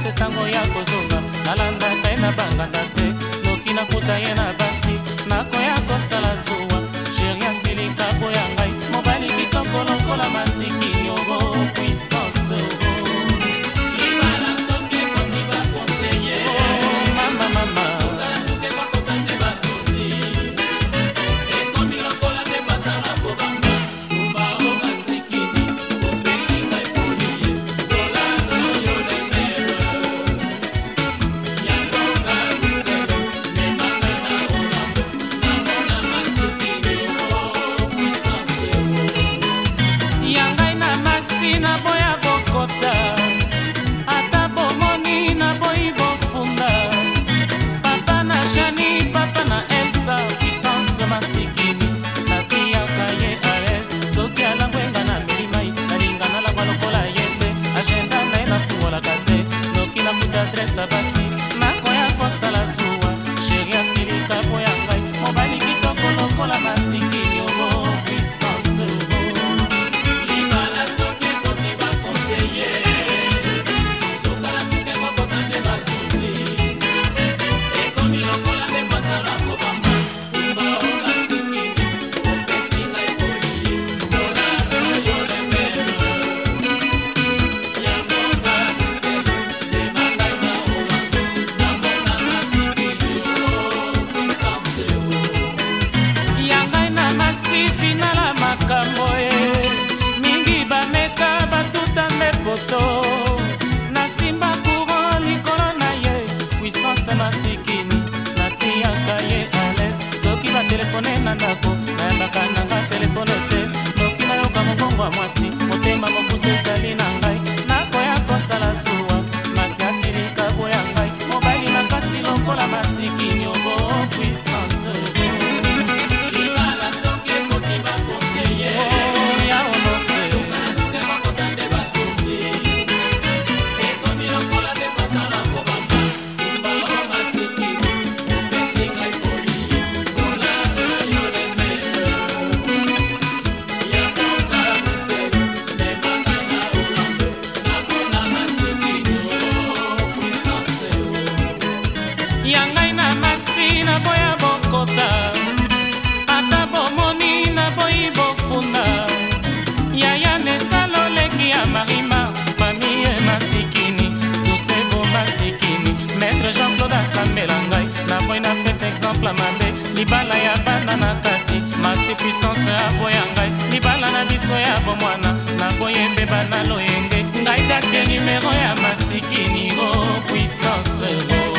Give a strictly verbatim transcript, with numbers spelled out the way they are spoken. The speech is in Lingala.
pese tango ya kozonga nalandaka ye na banganda te noki nakuta ye na basi nakoya kosala zuwa sheri asilika boya ngai mobali kitoko lokola masikini ogo puissance ata bomoni na boyi bofunda papa na Jani papa na Elsa puissance masikini natiyaka ye ares soki alangwenga na milimai nalinga nalangwa lokola ye te agenda na ye nafungolaka te noki nakuta adrese basi nakoya kosala zuwa sheri asilika boya ngai mobali kitoko lokola masikini ogo puissance mingi bameka batutambe poto nasimba courant likolo na ye puissance masikini natiyaka ye alaise soki batelefone na ndako nayambaka nanga telefone te noki nayoka mokongo ya mwasi motema mokuse ezali na ngai nakoya kosala zuwa masi asilika boya ngai mobali makasi lokola masikini ogo puissance yangai na masi na boya bokota ata bomoni na boyi bofunda yaya nesalo leki ya Marie-Marthe famille masikini tusevo masikini maître Jean-Claude asambela ngai na boyi na pesa exemple mabe libala ya bana na kati masi puissance aboya ngai libala na biso ya bomwana na boyi ebeba na loyenge ngai datie numero ya masikini o puissance